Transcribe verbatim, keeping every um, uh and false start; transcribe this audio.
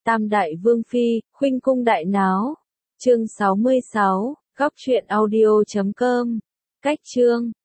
Tam đại vương phi, khuynh cung đại náo. Chương sáu mươi sáu, góc truyện audio chấm com. Cách chương